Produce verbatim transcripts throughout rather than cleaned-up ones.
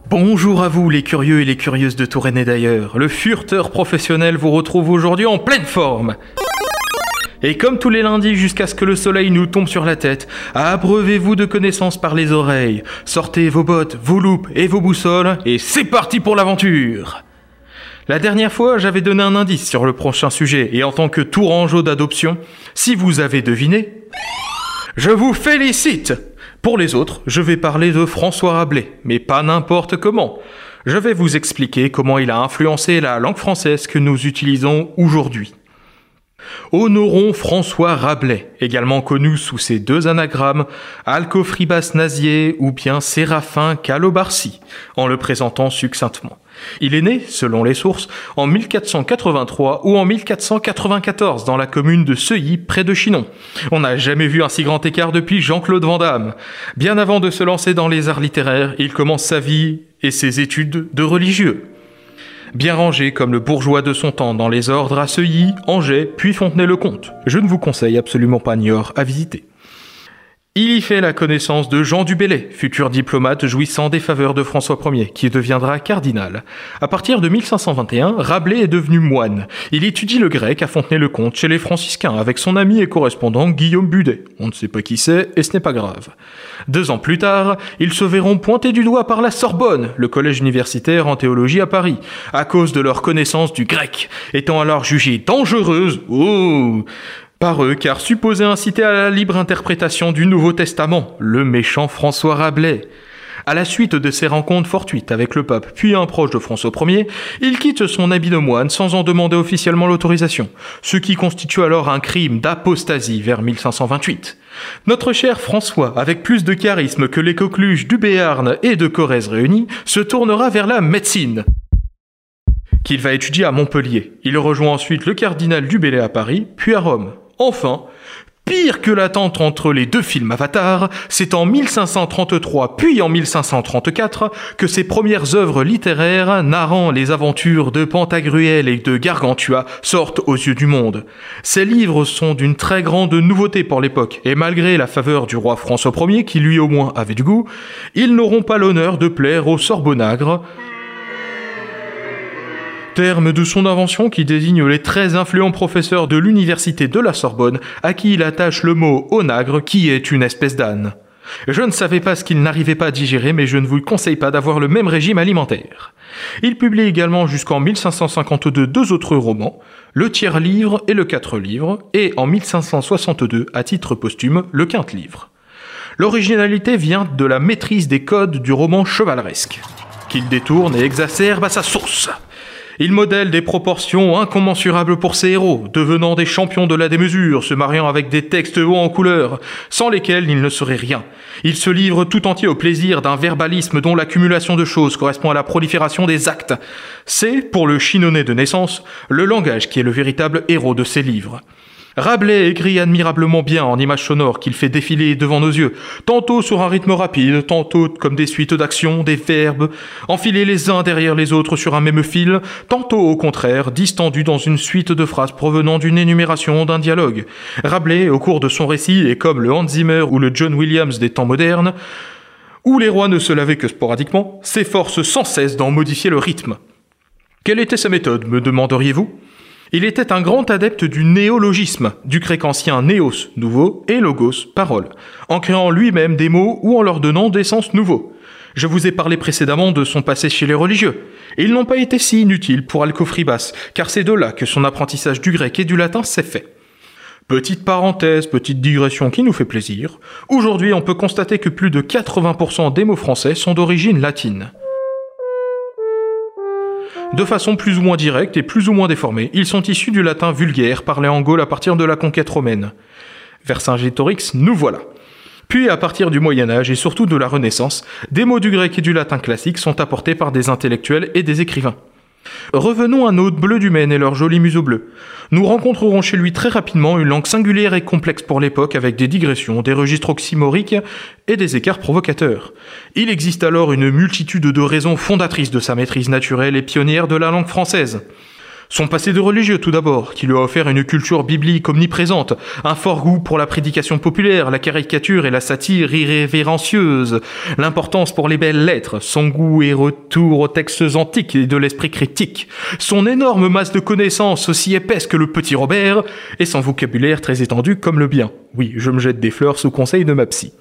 Bonjour à vous les curieux et les curieuses de Touraine et d'ailleurs. Le fureteur professionnel vous retrouve aujourd'hui en pleine forme. Et comme tous les lundis jusqu'à ce que le soleil nous tombe sur la tête, abreuvez-vous de connaissances par les oreilles. Sortez vos bottes, vos loupes et vos boussoles et c'est parti pour l'aventure. La dernière fois, j'avais donné un indice sur le prochain sujet et en tant que tourangeau d'adoption, si vous avez deviné, je vous félicite. Pour les autres, je vais parler de François Rabelais, mais pas n'importe comment. Je vais vous expliquer comment il a influencé la langue française que nous utilisons aujourd'hui. Honorons François Rabelais, également connu sous ses deux anagrammes Alcofribas Nazier ou bien Séraphin Calobarcy, en le présentant succinctement. Il est né, selon les sources, en mille quatre cent quatre-vingt-trois ou en mille quatre cent quatre-vingt-quatorze dans la commune de Seuilly, près de Chinon. On n'a jamais vu un si grand écart depuis Jean-Claude Van Damme. Bien avant de se lancer dans les arts littéraires, il commence sa vie et ses études de religieux. Bien rangé comme le bourgeois de son temps dans les ordres à Seuilly, Angers, puis Fontenay-le-Comte. Je ne vous conseille absolument pas Niort à visiter. Il y fait la connaissance de Jean du Bellay, futur diplomate jouissant des faveurs de François Ier, qui deviendra cardinal. À partir de mille cinq cent vingt et un, Rabelais est devenu moine. Il étudie le grec à Fontenay-le-Comte chez les franciscains avec son ami et correspondant Guillaume Budet. On ne sait pas qui c'est et ce n'est pas grave. Deux ans plus tard, ils se verront pointés du doigt par la Sorbonne, le collège universitaire en théologie à Paris, à cause de leur connaissance du grec, étant alors jugée dangereuse. Oh par eux, car supposé inciter à la libre interprétation du Nouveau Testament, le méchant François Rabelais. À la suite de ces rencontres fortuites avec le pape, puis un proche de François Ier, il quitte son habit de moine sans en demander officiellement l'autorisation, ce qui constitue alors un crime d'apostasie vers mille cinq cent vingt-huit. Notre cher François, avec plus de charisme que les coqueluches du Béarn et de Corrèze réunis, se tournera vers la médecine, qu'il va étudier à Montpellier. Il rejoint ensuite le cardinal du Bellay à Paris, puis à Rome. Enfin, pire que l'attente entre les deux films Avatar, c'est en mille cinq cent trente-trois puis en mille cinq cent trente-quatre que ses premières œuvres littéraires narrant les aventures de Pantagruel et de Gargantua sortent aux yeux du monde. Ces livres sont d'une très grande nouveauté pour l'époque, et malgré la faveur du roi François Ier, qui lui au moins avait du goût, ils n'auront pas l'honneur de plaire aux Sorbonnagres, terme de son invention qui désigne les très influents professeurs de l'université de la Sorbonne à qui il attache le mot onagre qui est une espèce d'âne. Je ne savais pas ce qu'il n'arrivait pas à digérer, mais je ne vous conseille pas d'avoir le même régime alimentaire. Il publie également jusqu'en mille cinq cent cinquante-deux deux autres romans, le tiers-livre et le quatre-livre, et en mille cinq cent soixante-deux, à titre posthume, le quinte-livre. L'originalité vient de la maîtrise des codes du roman chevaleresque, qu'il détourne et exacerbe à sa sauce. Il modèle des proportions incommensurables pour ses héros, devenant des champions de la démesure, se mariant avec des textes hauts en couleur, sans lesquels il ne serait rien. Il se livre tout entier au plaisir d'un verbalisme dont l'accumulation de choses correspond à la prolifération des actes. C'est, pour le Chinonnais de naissance, le langage qui est le véritable héros de ses livres. Rabelais écrit admirablement bien en images sonores qu'il fait défiler devant nos yeux, tantôt sur un rythme rapide, tantôt comme des suites d'actions, des verbes, enfilés les uns derrière les autres sur un même fil, tantôt au contraire, distendus dans une suite de phrases provenant d'une énumération, d'un dialogue. Rabelais, au cours de son récit, est comme le Hans Zimmer ou le John Williams des temps modernes, où les rois ne se lavaient que sporadiquement, s'efforce sans cesse d'en modifier le rythme. Quelle était sa méthode, me demanderiez-vous ? Il était un grand adepte du néologisme, du grec ancien néos, nouveau, et logos, parole, en créant lui-même des mots ou en leur donnant des sens nouveaux. Je vous ai parlé précédemment de son passé chez les religieux. Ils n'ont pas été si inutiles pour Alcofribas, car c'est de là que son apprentissage du grec et du latin s'est fait. Petite parenthèse, petite digression qui nous fait plaisir. Aujourd'hui, on peut constater que plus de quatre-vingts pour cent des mots français sont d'origine latine. De façon plus ou moins directe et plus ou moins déformée, ils sont issus du latin vulgaire parlé en Gaule à partir de la conquête romaine. Vercingétorix, nous voilà. Puis à partir du Moyen-Âge et surtout de la Renaissance, des mots du grec et du latin classique sont apportés par des intellectuels et des écrivains. Revenons à nos bleus du Maine et leurs jolis museaux bleus. Nous rencontrerons chez lui très rapidement une langue singulière et complexe pour l'époque avec des digressions, des registres oxymoriques et des écarts provocateurs. Il existe alors une multitude de raisons fondatrices de sa maîtrise naturelle et pionnière de la langue française. Son passé de religieux tout d'abord, qui lui a offert une culture biblique omniprésente, un fort goût pour la prédication populaire, la caricature et la satire irrévérencieuse, l'importance pour les belles lettres, son goût et retour aux textes antiques et de l'esprit critique, son énorme masse de connaissances aussi épaisse que le petit Robert, et son vocabulaire très étendu comme le bien. Oui, je me jette des fleurs sous conseil de ma psy.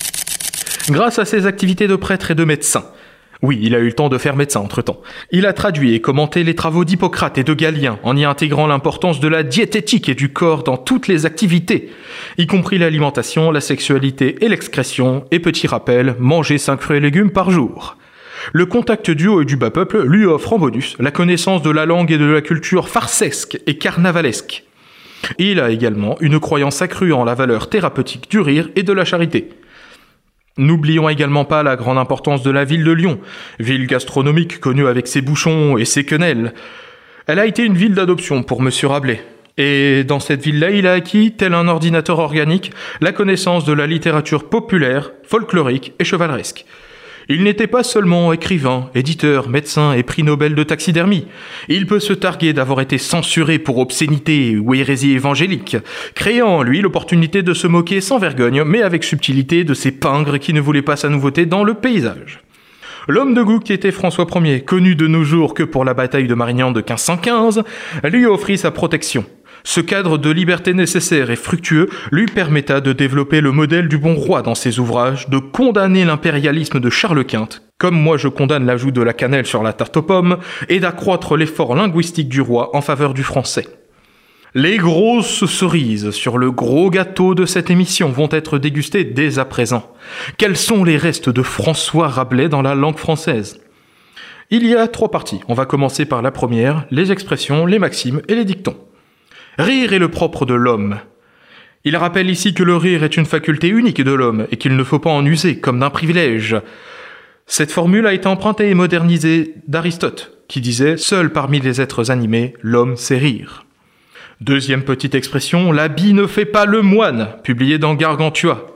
Grâce à ses activités de prêtre et de médecin, oui, il a eu le temps de faire médecin entre-temps. Il a traduit et commenté les travaux d'Hippocrate et de Galien, en y intégrant l'importance de la diététique et du corps dans toutes les activités, y compris l'alimentation, la sexualité et l'excrétion, et petit rappel, manger cinq fruits et légumes par jour. Le contact du haut et du bas peuple lui offre en bonus la connaissance de la langue et de la culture farcesque et carnavalesque. Il a également une croyance accrue en la valeur thérapeutique du rire et de la charité. N'oublions également pas la grande importance de la ville de Lyon, ville gastronomique connue avec ses bouchons et ses quenelles. Elle a été une ville d'adoption pour Monsieur Rabelais. Et dans cette ville-là, il a acquis, tel un ordinateur organique, la connaissance de la littérature populaire, folklorique et chevaleresque. Il n'était pas seulement écrivain, éditeur, médecin et prix Nobel de taxidermie. Il peut se targuer d'avoir été censuré pour obscénité ou hérésie évangélique, créant en lui l'opportunité de se moquer sans vergogne, mais avec subtilité, de ces pingres qui ne voulaient pas sa nouveauté dans le paysage. L'homme de goût qui était François Ier, connu de nos jours que pour la bataille de Marignan de quinze cent quinze, lui offrit sa protection. Ce cadre de liberté nécessaire et fructueux lui permetta de développer le modèle du bon roi dans ses ouvrages, de condamner l'impérialisme de Charles Quint, comme moi je condamne l'ajout de la cannelle sur la tarte aux pommes, et d'accroître l'effort linguistique du roi en faveur du français. Les grosses cerises sur le gros gâteau de cette émission vont être dégustées dès à présent. Quels sont les restes de François Rabelais dans la langue française ? Il y a trois parties. On va commencer par la première, les expressions, les maximes et les dictons. Rire est le propre de l'homme. Il rappelle ici que le rire est une faculté unique de l'homme et qu'il ne faut pas en user comme d'un privilège. Cette formule a été empruntée et modernisée d'Aristote, qui disait « Seul parmi les êtres animés, l'homme sait rire ». Deuxième petite expression, « L'habit ne fait pas le moine », publié dans Gargantua.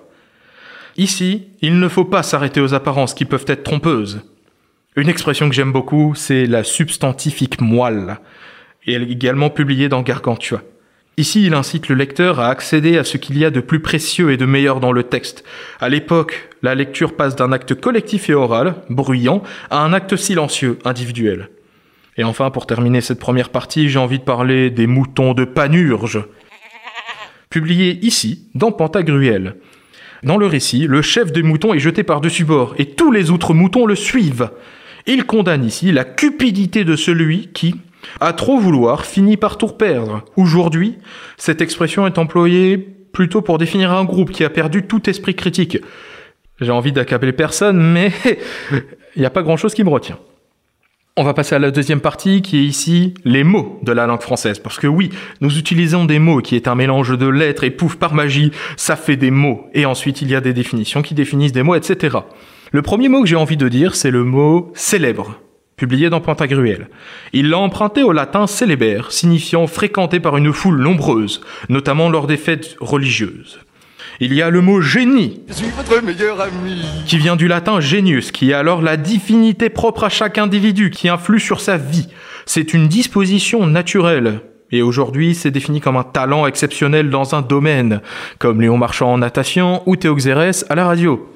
Ici, il ne faut pas s'arrêter aux apparences qui peuvent être trompeuses. Une expression que j'aime beaucoup, c'est la substantifique moelle, et elle est également publiée dans Gargantua. Ici, il incite le lecteur à accéder à ce qu'il y a de plus précieux et de meilleur dans le texte. À l'époque, la lecture passe d'un acte collectif et oral, bruyant, à un acte silencieux, individuel. Et enfin, pour terminer cette première partie, j'ai envie de parler des moutons de Panurge, publié ici, dans Pantagruel. Dans le récit, le chef des moutons est jeté par-dessus bord, et tous les autres moutons le suivent. Il condamne ici la cupidité de celui qui, à trop vouloir, finit par tout perdre. Aujourd'hui, cette expression est employée plutôt pour définir un groupe qui a perdu tout esprit critique. J'ai envie d'accabler personne, mais il n'y a pas grand-chose qui me retient. On va passer à la deuxième partie, qui est ici les mots de la langue française. Parce que oui, nous utilisons des mots qui est un mélange de lettres et pouf, par magie, ça fait des mots. Et ensuite, il y a des définitions qui définissent des mots, et cetera. Le premier mot que j'ai envie de dire, c'est le mot « célèbre », publié dans Pantagruel. Il l'a emprunté au latin « célébere », signifiant « fréquenté par une foule nombreuse », notamment lors des fêtes religieuses. Il y a le mot « génie », je suis votre meilleur ami, qui vient du latin « genius », qui est alors la divinité propre à chaque individu, qui influe sur sa vie. C'est une disposition naturelle. Et aujourd'hui, c'est défini comme un talent exceptionnel dans un domaine, comme Léon Marchand en natation ou Théo Xérès à la radio.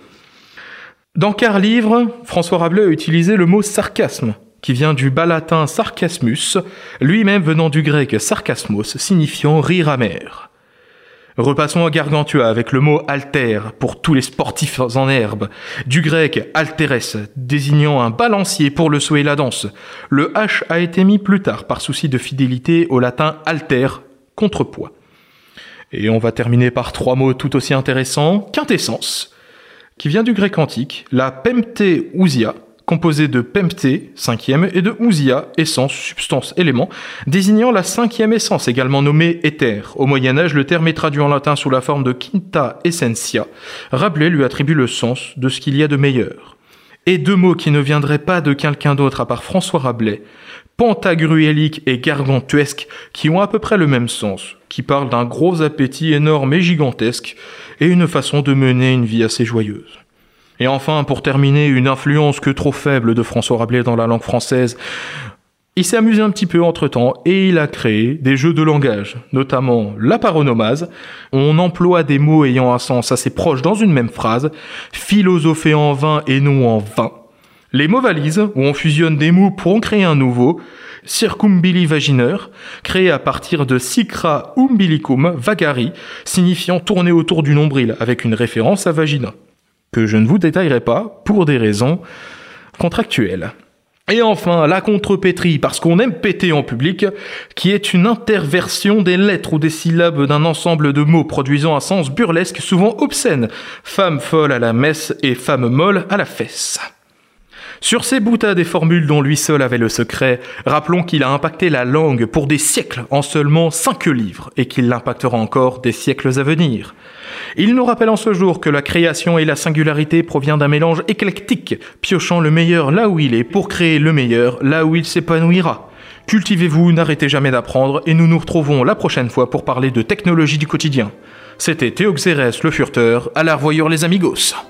Dans Quart livre, François Rabelais a utilisé le mot « sarcasme », qui vient du bas latin « sarcasmus », lui-même venant du grec « sarcasmos », signifiant « rire amer ». Repassons à Gargantua avec le mot « alter » pour tous les sportifs en herbe, du grec « alteres », désignant un balancier pour le saut et la danse. Le H a été mis plus tard par souci de fidélité au latin « alter », contrepoids. Et on va terminer par trois mots tout aussi intéressants, « quintessence », qui vient du grec antique, la pemptéousia, composée de pempté, cinquième, et de ousia, essence, substance, élément, désignant la cinquième essence, également nommée éther. Au Moyen-Âge, le terme est traduit en latin sous la forme de quinta essentia. Rabelais lui attribue le sens de ce qu'il y a de meilleur. Et deux mots qui ne viendraient pas de quelqu'un d'autre à part François Rabelais, pantagruélique et gargantuesque, qui ont à peu près le même sens, qui parlent d'un gros appétit énorme et gigantesque, et une façon de mener une vie assez joyeuse. Et enfin, pour terminer, une influence que trop faible de François Rabelais dans la langue française. Il s'est amusé un petit peu entre-temps et il a créé des jeux de langage, notamment la paronomase. On emploie des mots ayant un sens assez proche dans une même phrase, philosopher en vain et non en vain. Les mots valises, où on fusionne des mots pour en créer un nouveau, circumbilivagineur, créé à partir de sicra umbilicum vagari, signifiant tourner autour du nombril, avec une référence à vagina, que je ne vous détaillerai pas pour des raisons contractuelles. Et enfin, la contrepétrie, parce qu'on aime péter en public, qui est une interversion des lettres ou des syllabes d'un ensemble de mots produisant un sens burlesque, souvent obscène. Femme folle à la messe et femme molle à la fesse. Sur ces boutades et formules dont lui seul avait le secret, rappelons qu'il a impacté la langue pour des siècles en seulement cinq livres, et qu'il l'impactera encore des siècles à venir. Il nous rappelle en ce jour que la création et la singularité provient d'un mélange éclectique, piochant le meilleur là où il est pour créer le meilleur là où il s'épanouira. Cultivez-vous, n'arrêtez jamais d'apprendre, et nous nous retrouvons la prochaine fois pour parler de technologie du quotidien. C'était Théoxérès le Furteur, à la revoyure les amigos.